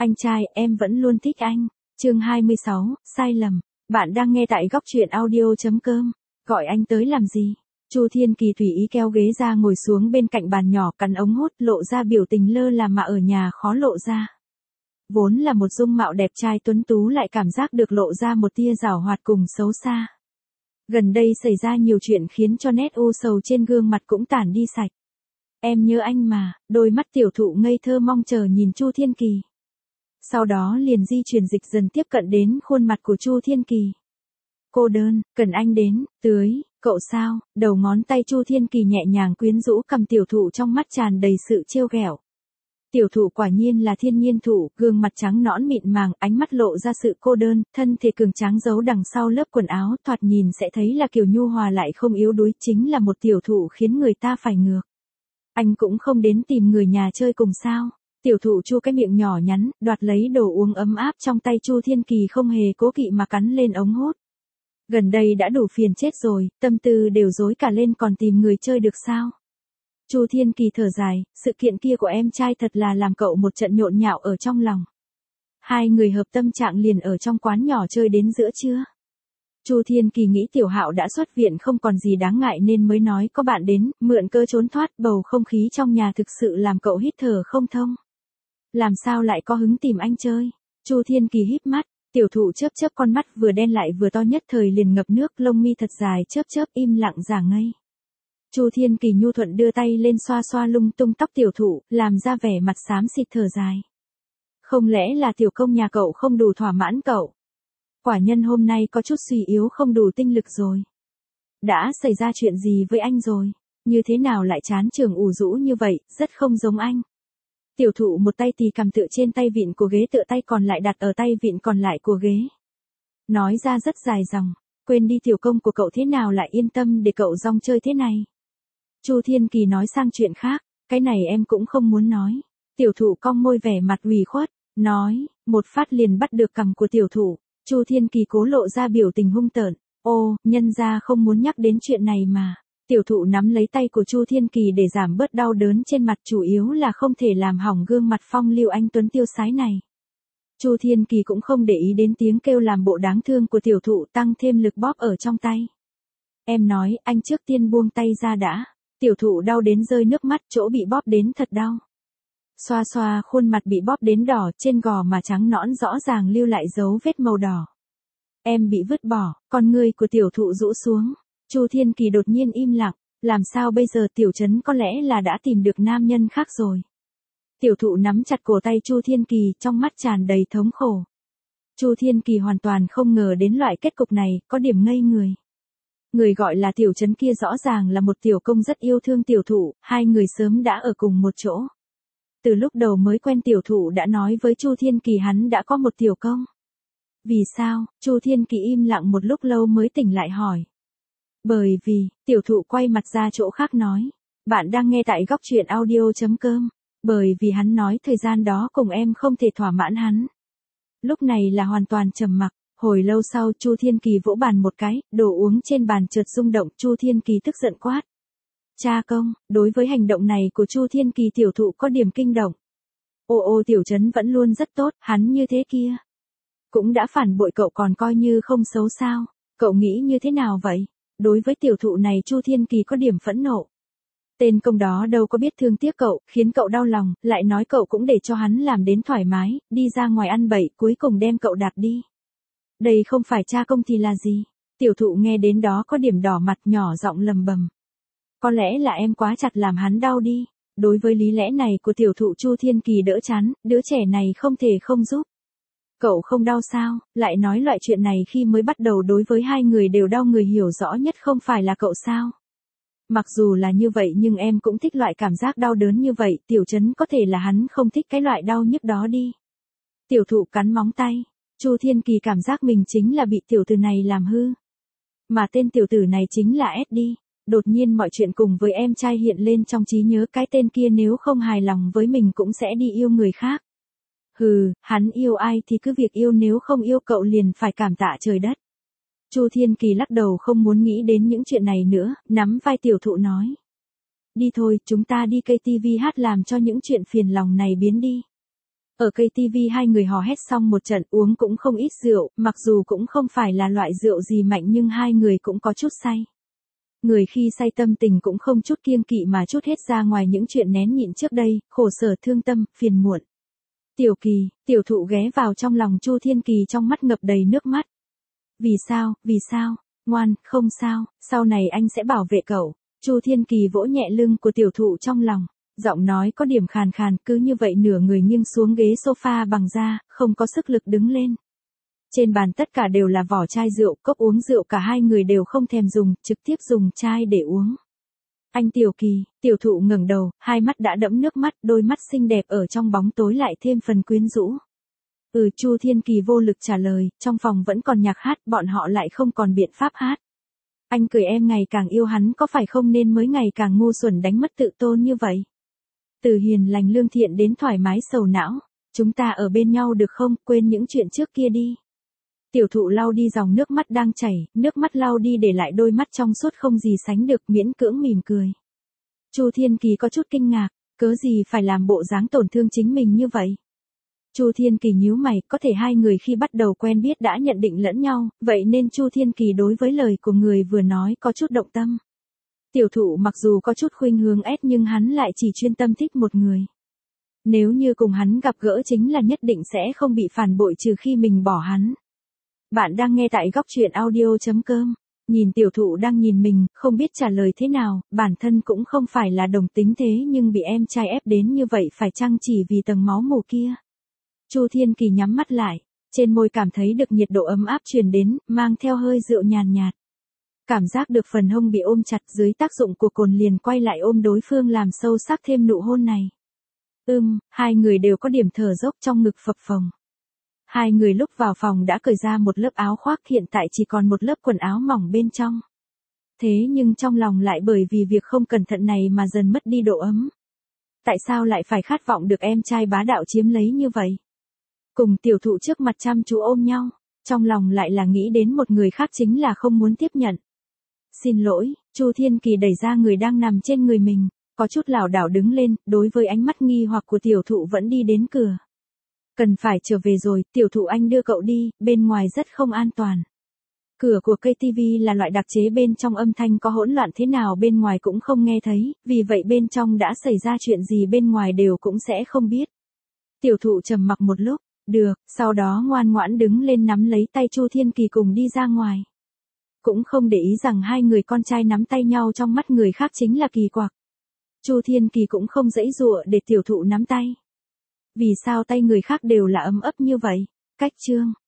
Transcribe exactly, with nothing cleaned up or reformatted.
Anh trai, em vẫn luôn thích anh. Chương hai mươi sáu, sai lầm. Bạn đang nghe tại góc truyện audio.com. Gọi anh tới làm gì? Chu Thiên Kỳ tùy ý kéo ghế ra ngồi xuống bên cạnh bàn nhỏ, cắn ống hút, lộ ra biểu tình lơ là mà ở nhà khó lộ ra. Vốn là một dung mạo đẹp trai tuấn tú lại cảm giác được lộ ra một tia giảo hoạt cùng xấu xa. Gần đây xảy ra nhiều chuyện khiến cho nét u sầu trên gương mặt cũng tản đi sạch. Em nhớ anh mà, đôi mắt tiểu thụ ngây thơ mong chờ nhìn Chu Thiên Kỳ. Sau đó liền di chuyển dịch dần tiếp cận đến khuôn mặt của Chu Thiên Kỳ. Cô đơn, cần anh đến, tưới, cậu sao? Đầu ngón tay Chu Thiên Kỳ nhẹ nhàng quyến rũ cầm tiểu thụ, trong mắt tràn đầy sự trêu ghẹo. Tiểu thụ quả nhiên là thiên nhiên thụ, gương mặt trắng nõn mịn màng, ánh mắt lộ ra sự cô đơn, thân thể cường tráng giấu đằng sau lớp quần áo, thoạt nhìn sẽ thấy là kiểu nhu hòa lại không yếu đuối, chính là một tiểu thụ khiến người ta phải ngược. Anh cũng không đến tìm người nhà chơi cùng sao? Tiểu thụ chu cái miệng nhỏ nhắn, đoạt lấy đồ uống ấm áp trong tay Chu Thiên Kỳ, không hề cố kỵ mà cắn lên ống hút. Gần đây đã đủ phiền chết rồi, tâm tư đều rối cả lên, còn tìm người chơi được sao? Chu Thiên Kỳ thở dài, sự kiện kia của em trai thật là làm cậu một trận nhộn nhạo ở trong lòng. Hai người hợp tâm trạng liền ở trong quán nhỏ chơi đến giữa trưa. Chu Thiên Kỳ nghĩ Tiểu Hạo đã xuất viện không còn gì đáng ngại nên mới nói có bạn đến, mượn cơ trốn thoát, bầu không khí trong nhà thực sự làm cậu hít thở không thông. Làm sao lại có hứng tìm anh chơi? Chu Thiên Kỳ híp mắt, tiểu thụ chớp chớp con mắt vừa đen lại vừa to, nhất thời liền ngập nước, lông mi thật dài chớp chớp im lặng giả ngây. Chu Thiên Kỳ nhu thuận đưa tay lên xoa xoa lung tung tóc tiểu thụ, làm ra vẻ mặt xám xịt thở dài. Không lẽ là tiểu công nhà cậu không đủ thỏa mãn cậu? Quả nhân hôm nay có chút suy yếu, không đủ tinh lực rồi. Đã xảy ra chuyện gì với anh rồi? Như thế nào lại chán trường ủ rũ như vậy, rất không giống anh. Tiểu thụ một tay tì cầm tựa trên tay vịn của ghế, tựa tay còn lại đặt ở tay vịn còn lại của ghế. Nói ra rất dài dòng, quên đi tiểu công của cậu thế nào lại yên tâm để cậu rong chơi thế này. Chu Thiên Kỳ nói sang chuyện khác, cái này em cũng không muốn nói. Tiểu thụ cong môi vẻ mặt ủy khuất, nói, một phát liền bắt được cằm của tiểu thụ. Chu Thiên Kỳ cố lộ ra biểu tình hung tợn, ô, nhân ra không muốn nhắc đến chuyện này mà. Tiểu thụ nắm lấy tay của Chu Thiên Kỳ để giảm bớt đau đớn trên mặt, chủ yếu là không thể làm hỏng gương mặt phong lưu anh tuấn tiêu sái này. Chu Thiên Kỳ cũng không để ý đến tiếng kêu làm bộ đáng thương của tiểu thụ, tăng thêm lực bóp ở trong tay. Em nói, anh trước tiên buông tay ra đã. Tiểu thụ đau đến rơi nước mắt, chỗ bị bóp đến thật đau. Xoa xoa khuôn mặt bị bóp đến đỏ, trên gò má trắng nõn rõ ràng lưu lại dấu vết màu đỏ. Em bị vứt bỏ, con ngươi của tiểu thụ rũ xuống. Chu Thiên Kỳ đột nhiên im lặng, làm sao bây giờ? Tiểu Trấn có lẽ là đã tìm được nam nhân khác rồi. Tiểu thụ nắm chặt cổ tay Chu Thiên Kỳ, trong mắt tràn đầy thống khổ. Chu Thiên Kỳ hoàn toàn không ngờ đến loại kết cục này, có điểm ngây người. Người gọi là Tiểu Trấn kia rõ ràng là một tiểu công rất yêu thương tiểu thụ, hai người sớm đã ở cùng một chỗ. Từ lúc đầu mới quen tiểu thụ đã nói với Chu Thiên Kỳ hắn đã có một tiểu công. Vì sao? Chu Thiên Kỳ im lặng một lúc lâu mới tỉnh lại hỏi. Bởi vì, tiểu thụ quay mặt ra chỗ khác nói. Bạn đang nghe tại góc truyện audio.com. Bởi vì hắn nói thời gian đó cùng em không thể thỏa mãn hắn. Lúc này là hoàn toàn trầm mặc. Hồi lâu sau Chu Thiên Kỳ vỗ bàn một cái, đồ uống trên bàn chợt rung động. Chu Thiên Kỳ tức giận quát. Cha công, đối với hành động này của Chu Thiên Kỳ tiểu thụ có điểm kinh động. Ô ô Tiểu Trấn vẫn luôn rất tốt, hắn như thế kia. Cũng đã phản bội cậu còn coi như không xấu sao, cậu nghĩ như thế nào vậy? Đối với tiểu thụ này Chu Thiên Kỳ có điểm phẫn nộ. Tên công đó đâu có biết thương tiếc cậu, khiến cậu đau lòng, lại nói cậu cũng để cho hắn làm đến thoải mái, đi ra ngoài ăn bậy, cuối cùng đem cậu đạp đi. Đây không phải cha công thì là gì? Tiểu thụ nghe đến đó có điểm đỏ mặt, nhỏ giọng lầm bầm. Có lẽ là em quá chặt làm hắn đau đi. Đối với lý lẽ này của tiểu thụ Chu Thiên Kỳ đỡ chán, đứa trẻ này không thể không giúp. Cậu không đau sao? Lại nói loại chuyện này khi mới bắt đầu đối với hai người đều đau, người hiểu rõ nhất không phải là cậu sao? Mặc dù là như vậy nhưng em cũng thích loại cảm giác đau đớn như vậy, Tiểu Trấn có thể là hắn không thích cái loại đau nhức đó đi. Tiểu thụ cắn móng tay, Chu Thiên Kỳ cảm giác mình chính là bị tiểu tử này làm hư. Mà tên tiểu tử này chính là ét đi. Đột nhiên mọi chuyện cùng với em trai hiện lên trong trí nhớ, cái tên kia nếu không hài lòng với mình cũng sẽ đi yêu người khác. Hừ, hắn yêu ai thì cứ việc yêu, nếu không yêu cậu liền phải cảm tạ trời đất. Chu Thiên Kỳ lắc đầu không muốn nghĩ đến những chuyện này nữa, nắm vai tiểu thụ nói. Đi thôi, chúng ta đi ca tê vê hát làm cho những chuyện phiền lòng này biến đi. Ở cây tivi hai người hò hét xong một trận, uống cũng không ít rượu, mặc dù cũng không phải là loại rượu gì mạnh nhưng hai người cũng có chút say. Người khi say tâm tình cũng không chút kiêng kỵ mà trút hết ra ngoài những chuyện nén nhịn trước đây, khổ sở thương tâm, phiền muộn. Tiểu Kỳ, tiểu thụ ghé vào trong lòng Chu Thiên Kỳ, trong mắt ngập đầy nước mắt. Vì sao, vì sao, ngoan, không sao, sau này anh sẽ bảo vệ cậu. Chu Thiên Kỳ vỗ nhẹ lưng của tiểu thụ trong lòng, giọng nói có điểm khàn khàn, cứ như vậy nửa người nghiêng xuống ghế sofa bằng da, không có sức lực đứng lên. Trên bàn tất cả đều là vỏ chai rượu, cốc uống rượu cả hai người đều không thèm dùng, trực tiếp dùng chai để uống. Anh Tiểu Kỳ, tiểu thụ ngẩng đầu, hai mắt đã đẫm nước mắt, đôi mắt xinh đẹp ở trong bóng tối lại thêm phần quyến rũ. Ừ, Chu Thiên Kỳ vô lực trả lời, trong phòng vẫn còn nhạc hát, bọn họ lại không còn biện pháp hát. Anh cười, em ngày càng yêu hắn có phải không nên mới ngày càng ngu xuẩn đánh mất tự tôn như vậy. Từ hiền lành lương thiện đến thoải mái sầu não, chúng ta ở bên nhau được không, quên những chuyện trước kia đi. Tiểu thụ lau đi dòng nước mắt đang chảy, nước mắt lau đi để lại đôi mắt trong suốt không gì sánh được, miễn cưỡng mỉm cười. Chu Thiên Kỳ có chút kinh ngạc, cớ gì phải làm bộ dáng tổn thương chính mình như vậy. Chu Thiên Kỳ nhíu mày, có thể hai người khi bắt đầu quen biết đã nhận định lẫn nhau, vậy nên Chu Thiên Kỳ đối với lời của người vừa nói có chút động tâm. Tiểu thụ mặc dù có chút khuynh hướng ép nhưng hắn lại chỉ chuyên tâm thích một người. Nếu như cùng hắn gặp gỡ chính là nhất định sẽ không bị phản bội trừ khi mình bỏ hắn. Bạn đang nghe tại góc truyện audio.com. Nhìn tiểu thụ đang nhìn mình, không biết trả lời thế nào, bản thân cũng không phải là đồng tính thế nhưng bị em trai ép đến như vậy phải chăng chỉ vì tầng máu mù kia. Chu Thiên Kỳ nhắm mắt lại, trên môi cảm thấy được nhiệt độ ấm áp truyền đến, mang theo hơi rượu nhàn nhạt. Cảm giác được phần hông bị ôm chặt, dưới tác dụng của cồn liền quay lại ôm đối phương làm sâu sắc thêm nụ hôn này. Ưm, hai người đều có điểm thở dốc trong ngực phập phồng. Hai người lúc vào phòng đã cởi ra một lớp áo khoác, hiện tại chỉ còn một lớp quần áo mỏng bên trong. Thế nhưng trong lòng lại bởi vì việc không cẩn thận này mà dần mất đi độ ấm. Tại sao lại phải khát vọng được em trai bá đạo chiếm lấy như vậy? Cùng tiểu thụ trước mặt chăm chú ôm nhau, trong lòng lại là nghĩ đến một người khác, chính là không muốn tiếp nhận. Xin lỗi, Chu Thiên Kỳ đẩy ra người đang nằm trên người mình, có chút lảo đảo đứng lên, đối với ánh mắt nghi hoặc của tiểu thụ vẫn đi đến cửa. Cần phải trở về rồi, tiểu thụ anh đưa cậu đi, bên ngoài rất không an toàn. Cửa của cây tivi là loại đặc chế, bên trong âm thanh có hỗn loạn thế nào bên ngoài cũng không nghe thấy, vì vậy bên trong đã xảy ra chuyện gì bên ngoài đều cũng sẽ không biết. Tiểu thụ trầm mặc một lúc, được, sau đó ngoan ngoãn đứng lên nắm lấy tay Chu Thiên Kỳ cùng đi ra ngoài. Cũng không để ý rằng hai người con trai nắm tay nhau trong mắt người khác chính là kỳ quặc. Chu Thiên Kỳ cũng không giãy giụa để tiểu thụ nắm tay. Vì sao tay người khác đều là ấm ấp như vậy? Cách chương